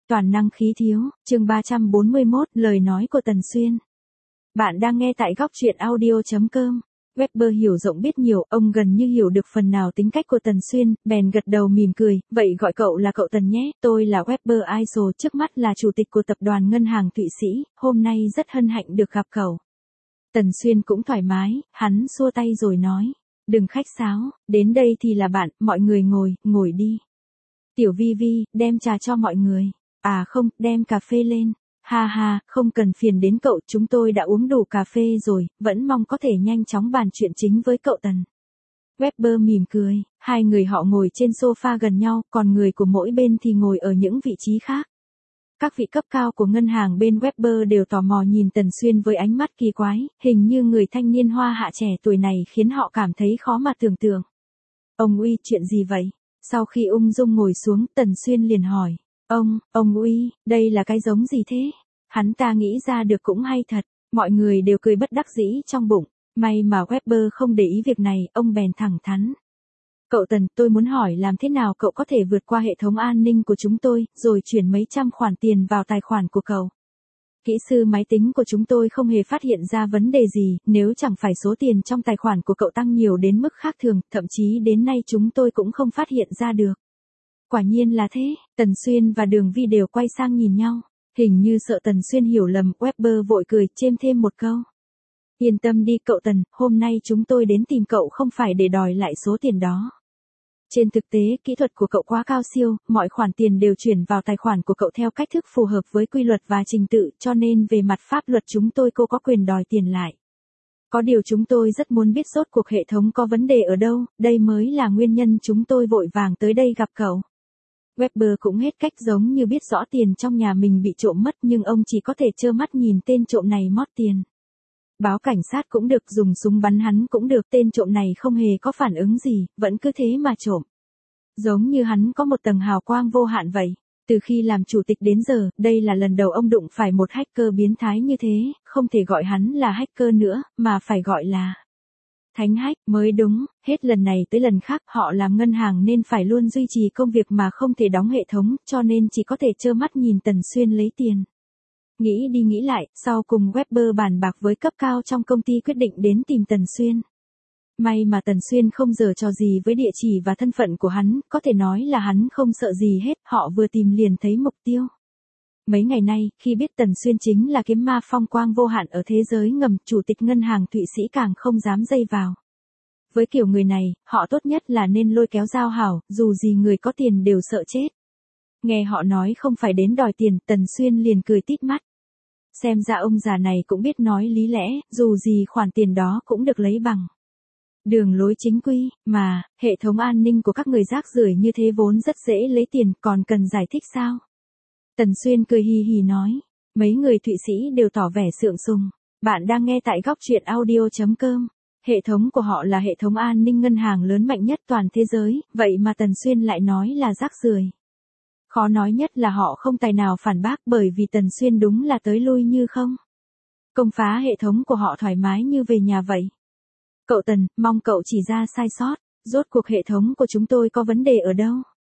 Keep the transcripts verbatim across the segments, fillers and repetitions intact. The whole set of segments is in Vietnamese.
Toàn năng khí thiếu, chương ba trăm bốn mươi mốt, lời nói của Tần Xuyên. Bạn đang nghe tại góc truyện audio chấm com. Weber hiểu rộng biết nhiều, ông gần như hiểu được phần nào tính cách của Tần Xuyên, bèn gật đầu mỉm cười, vậy gọi cậu là cậu Tần nhé, tôi là Weber Isol, trước mắt là chủ tịch của tập đoàn ngân hàng Thụy Sĩ, hôm nay rất hân hạnh được gặp cậu. Tần Xuyên cũng thoải mái, hắn xua tay rồi nói, đừng khách sáo, đến đây thì là bạn, mọi người ngồi, ngồi đi. Tiểu Vi Vi, đem trà cho mọi người. À không, đem cà phê lên. Ha ha, không cần phiền đến cậu, chúng tôi đã uống đủ cà phê rồi, vẫn mong có thể nhanh chóng bàn chuyện chính với cậu Tần. Weber mỉm cười, hai người họ ngồi trên sofa gần nhau, còn người của mỗi bên thì ngồi ở những vị trí khác. Các vị cấp cao của ngân hàng bên Weber đều tò mò nhìn Tần Xuyên với ánh mắt kỳ quái, hình như người thanh niên hoa hạ trẻ tuổi này khiến họ cảm thấy khó mà tưởng tượng. Ông Uy, chuyện gì vậy? Sau khi ung dung ngồi xuống, Tần Xuyên liền hỏi. Ông, ông Uy, đây là cái giống gì thế? Hắn ta nghĩ ra được cũng hay thật, mọi người đều cười bất đắc dĩ trong bụng, may mà Weber không để ý việc này, ông bèn thẳng thắn. Cậu Tần, tôi muốn hỏi làm thế nào cậu có thể vượt qua hệ thống an ninh của chúng tôi, rồi chuyển mấy trăm khoản tiền vào tài khoản của cậu? Kỹ sư máy tính của chúng tôi không hề phát hiện ra vấn đề gì, nếu chẳng phải số tiền trong tài khoản của cậu tăng nhiều đến mức khác thường, thậm chí đến nay chúng tôi cũng không phát hiện ra được. Quả nhiên là thế, Tần Xuyên và Đường Vi đều quay sang nhìn nhau, hình như sợ Tần Xuyên hiểu lầm, Weber vội cười chêm thêm một câu. Yên tâm đi cậu Tần, hôm nay chúng tôi đến tìm cậu không phải để đòi lại số tiền đó. Trên thực tế, kỹ thuật của cậu quá cao siêu, mọi khoản tiền đều chuyển vào tài khoản của cậu theo cách thức phù hợp với quy luật và trình tự, cho nên về mặt pháp luật chúng tôi cô có quyền đòi tiền lại. Có điều chúng tôi rất muốn biết rốt cuộc hệ thống có vấn đề ở đâu, đây mới là nguyên nhân chúng tôi vội vàng tới đây gặp cậu. Weber cũng hết cách, giống như biết rõ tiền trong nhà mình bị trộm mất nhưng ông chỉ có thể trơ mắt nhìn tên trộm này mót tiền. Báo cảnh sát cũng được, dùng súng bắn hắn cũng được, tên trộm này không hề có phản ứng gì, vẫn cứ thế mà trộm. Giống như hắn có một tầng hào quang vô hạn vậy. Từ khi làm chủ tịch đến giờ, đây là lần đầu ông đụng phải một hacker biến thái như thế, không thể gọi hắn là hacker nữa, mà phải gọi là thánh hack mới đúng, hết lần này tới lần khác họ làm ngân hàng nên phải luôn duy trì công việc mà không thể đóng hệ thống, cho nên chỉ có thể trơ mắt nhìn Tần Xuyên lấy tiền. Nghĩ đi nghĩ lại, sau cùng Weber bàn bạc với cấp cao trong công ty quyết định đến tìm Tần Xuyên. May mà Tần Xuyên không giở trò gì với địa chỉ và thân phận của hắn, có thể nói là hắn không sợ gì hết, họ vừa tìm liền thấy mục tiêu. Mấy ngày nay, khi biết Tần Xuyên chính là kiếm ma phong quang vô hạn ở thế giới ngầm, chủ tịch ngân hàng Thụy Sĩ càng không dám dây vào. Với kiểu người này, họ tốt nhất là nên lôi kéo giao hảo, dù gì người có tiền đều sợ chết. Nghe họ nói không phải đến đòi tiền, Tần Xuyên liền cười tít mắt. Xem ra ông già này cũng biết nói lý lẽ, dù gì khoản tiền đó cũng được lấy bằng đường lối chính quy, mà, hệ thống an ninh của các người rác rưởi như thế vốn rất dễ lấy tiền, còn cần giải thích sao? Tần Xuyên cười hì hì nói, mấy người Thụy Sĩ đều tỏ vẻ sượng sùng. Bạn đang nghe tại góc truyện audio chấm com. Hệ thống của họ là hệ thống an ninh ngân hàng lớn mạnh nhất toàn thế giới, vậy mà Tần Xuyên lại nói là rác rưởi. Khó nói nhất là họ không tài nào phản bác, bởi vì Tần Xuyên đúng là tới lui như không. Công phá hệ thống của họ thoải mái như về nhà vậy. Cậu Tần, mong cậu chỉ ra sai sót, rốt cuộc hệ thống của chúng tôi có vấn đề ở đâu?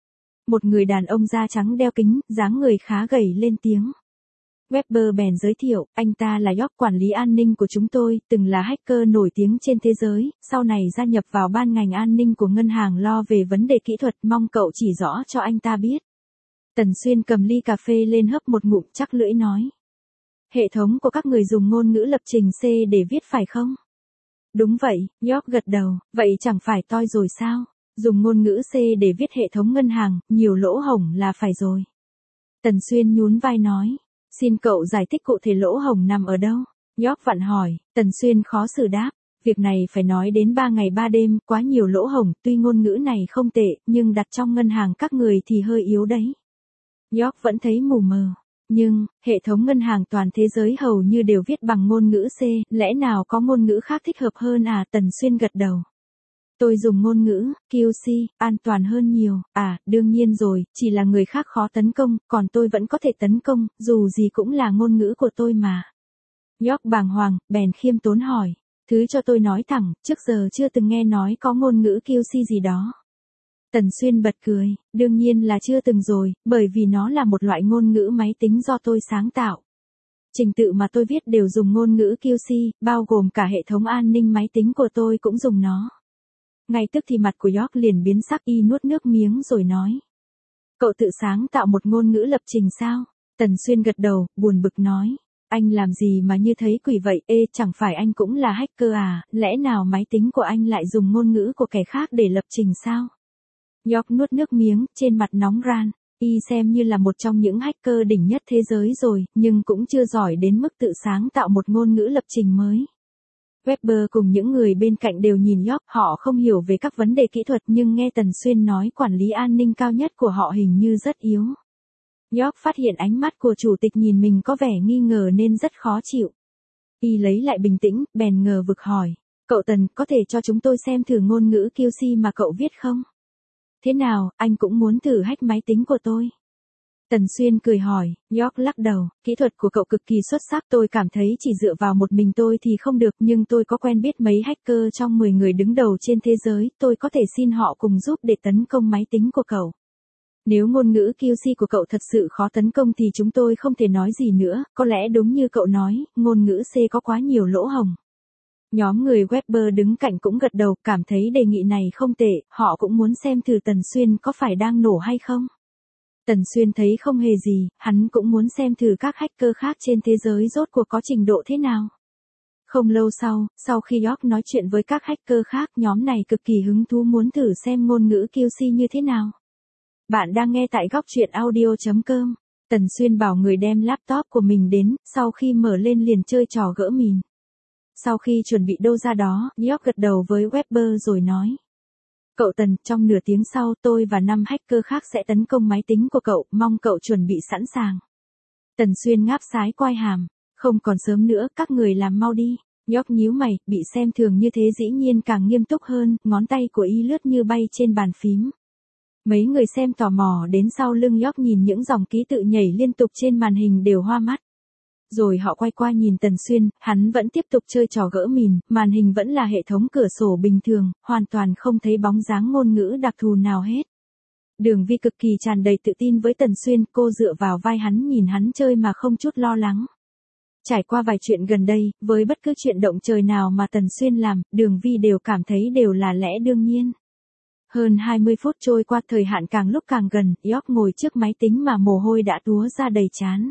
Một người đàn ông da trắng đeo kính, dáng người khá gầy lên tiếng. Weber bèn giới thiệu, anh ta là York, quản lý an ninh của chúng tôi, từng là hacker nổi tiếng trên thế giới, sau này gia nhập vào ban ngành an ninh của ngân hàng lo về vấn đề kỹ thuật, mong cậu chỉ rõ cho anh ta biết. Tần Xuyên cầm ly cà phê lên hấp một ngụm, chắc lưỡi nói. Hệ thống của các người dùng ngôn ngữ lập trình C để viết phải không? Đúng vậy, York gật đầu, vậy chẳng phải toi rồi sao? Dùng ngôn ngữ C để viết hệ thống ngân hàng, nhiều lỗ hổng là phải rồi. Tần Xuyên nhún vai nói, xin cậu giải thích cụ thể lỗ hổng nằm ở đâu? York vặn hỏi, Tần Xuyên khó xử đáp, việc này phải nói đến ba ngày ba đêm, quá nhiều lỗ hổng, tuy ngôn ngữ này không tệ, nhưng đặt trong ngân hàng các người thì hơi yếu đấy. York vẫn thấy mù mờ. Nhưng, hệ thống ngân hàng toàn thế giới hầu như đều viết bằng ngôn ngữ C, lẽ nào có ngôn ngữ khác thích hợp hơn à? Tần Xuyên gật đầu. Tôi dùng ngôn ngữ, Q C, an toàn hơn nhiều, à, đương nhiên rồi, chỉ là người khác khó tấn công, còn tôi vẫn có thể tấn công, dù gì cũng là ngôn ngữ của tôi mà. York bàng hoàng, bèn khiêm tốn hỏi, thứ cho tôi nói thẳng, trước giờ chưa từng nghe nói có ngôn ngữ Q C gì đó. Tần Xuyên bật cười, đương nhiên là chưa từng rồi, bởi vì nó là một loại ngôn ngữ máy tính do tôi sáng tạo. Trình tự mà tôi viết đều dùng ngôn ngữ Q C, bao gồm cả hệ thống an ninh máy tính của tôi cũng dùng nó. Ngay tức thì mặt của York liền biến sắc, y nuốt nước miếng rồi nói. Cậu tự sáng tạo một ngôn ngữ lập trình sao? Tần Xuyên gật đầu, buồn bực nói. Anh làm gì mà như thấy quỷ vậy? Ê, chẳng phải anh cũng là hacker à, lẽ nào máy tính của anh lại dùng ngôn ngữ của kẻ khác để lập trình sao? York nuốt nước miếng, trên mặt nóng ran. Y xem như là một trong những hacker đỉnh nhất thế giới rồi, nhưng cũng chưa giỏi đến mức tự sáng tạo một ngôn ngữ lập trình mới. Weber cùng những người bên cạnh đều nhìn York, họ không hiểu về các vấn đề kỹ thuật nhưng nghe Tần Xuyên nói quản lý an ninh cao nhất của họ hình như rất yếu. York phát hiện ánh mắt của chủ tịch nhìn mình có vẻ nghi ngờ nên rất khó chịu. Y lấy lại bình tĩnh, bèn ngờ vực hỏi. Cậu Tần, có thể cho chúng tôi xem thử ngôn ngữ Q C mà cậu viết không? Thế nào, anh cũng muốn thử hack máy tính của tôi? Tần Xuyên cười hỏi, York lắc đầu, kỹ thuật của cậu cực kỳ xuất sắc, tôi cảm thấy chỉ dựa vào một mình tôi thì không được, nhưng tôi có quen biết mấy hacker trong mười người đứng đầu trên thế giới, tôi có thể xin họ cùng giúp để tấn công máy tính của cậu. Nếu ngôn ngữ Q C của cậu thật sự khó tấn công thì chúng tôi không thể nói gì nữa, có lẽ đúng như cậu nói, ngôn ngữ C có quá nhiều lỗ hổng. Nhóm người Weber đứng cạnh cũng gật đầu, cảm thấy đề nghị này không tệ, họ cũng muốn xem thử Tần Xuyên có phải đang nổ hay không. Tần Xuyên thấy không hề gì, hắn cũng muốn xem thử các hacker khác trên thế giới rốt cuộc có trình độ thế nào. Không lâu sau, sau khi York nói chuyện với các hacker khác, nhóm này cực kỳ hứng thú muốn thử xem ngôn ngữ Q C như thế nào. Bạn đang nghe tại góc truyện audio chấm com. Tần Xuyên bảo người đem laptop của mình đến, sau khi mở lên liền chơi trò gỡ mìn. Sau khi chuẩn bị đâu ra đó, York gật đầu với Weber rồi nói. Cậu Tần, trong nửa tiếng sau tôi và năm hacker khác sẽ tấn công máy tính của cậu, mong cậu chuẩn bị sẵn sàng. Tần Xuyên ngáp sái quai hàm. Không còn sớm nữa, các người làm mau đi. York nhíu mày, bị xem thường như thế dĩ nhiên càng nghiêm túc hơn, ngón tay của y lướt như bay trên bàn phím. Mấy người xem tò mò đến sau lưng York nhìn những dòng ký tự nhảy liên tục trên màn hình đều hoa mắt. Rồi họ quay qua nhìn Tần Xuyên, hắn vẫn tiếp tục chơi trò gỡ mìn, màn hình vẫn là hệ thống cửa sổ bình thường, hoàn toàn không thấy bóng dáng ngôn ngữ đặc thù nào hết. Đường Vi cực kỳ tràn đầy tự tin với Tần Xuyên, cô dựa vào vai hắn nhìn hắn chơi mà không chút lo lắng. Trải qua vài chuyện gần đây, với bất cứ chuyện động trời nào mà Tần Xuyên làm, Đường Vi đều cảm thấy đều là lẽ đương nhiên. Hơn hai mươi phút trôi qua, thời hạn càng lúc càng gần, York ngồi trước máy tính mà mồ hôi đã túa ra đầy trán.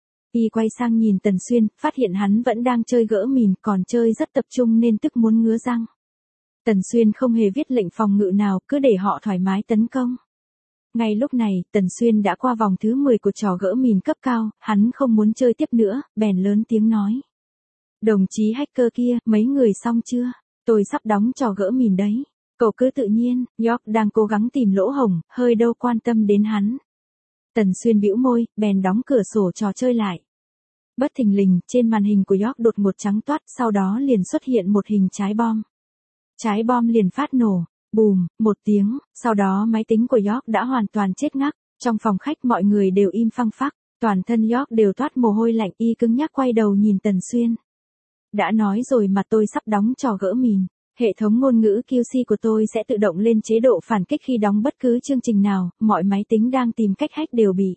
Y quay sang nhìn Tần Xuyên, phát hiện hắn vẫn đang chơi gỡ mìn, còn chơi rất tập trung nên tức muốn ngứa răng. Tần Xuyên không hề viết lệnh phòng ngự nào, cứ để họ thoải mái tấn công. Ngay lúc này, Tần Xuyên đã qua vòng thứ mười của trò gỡ mìn cấp cao, hắn không muốn chơi tiếp nữa, bèn lớn tiếng nói. Đồng chí hacker kia, mấy người xong chưa? Tôi sắp đóng trò gỡ mìn đấy. Cậu cứ tự nhiên, York đang cố gắng tìm lỗ hổng, hơi đâu quan tâm đến hắn. Tần Xuyên bĩu môi, bèn đóng cửa sổ trò chơi lại. Bất thình lình, trên màn hình của York đột ngột trắng toát, sau đó liền xuất hiện một hình trái bom. Trái bom liền phát nổ, bùm, một tiếng, sau đó máy tính của York đã hoàn toàn chết ngắc. Trong phòng khách mọi người đều im phăng phắc, toàn thân York đều toát mồ hôi lạnh, y cứng nhắc quay đầu nhìn Tần Xuyên. Đã nói rồi mà tôi sắp đóng trò gỡ mìn. Hệ thống ngôn ngữ Q C của tôi sẽ tự động lên chế độ phản kích khi đóng bất cứ chương trình nào, mọi máy tính đang tìm cách hack đều bị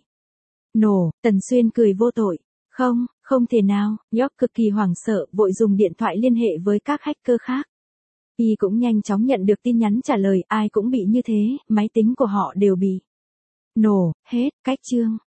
nổ. Tần Xuyên cười vô tội. Không, không thể nào. York cực kỳ hoảng sợ, vội dùng điện thoại liên hệ với các hacker khác. Y cũng nhanh chóng nhận được tin nhắn trả lời, ai cũng bị như thế, máy tính của họ đều bị nổ, hết, cách chương.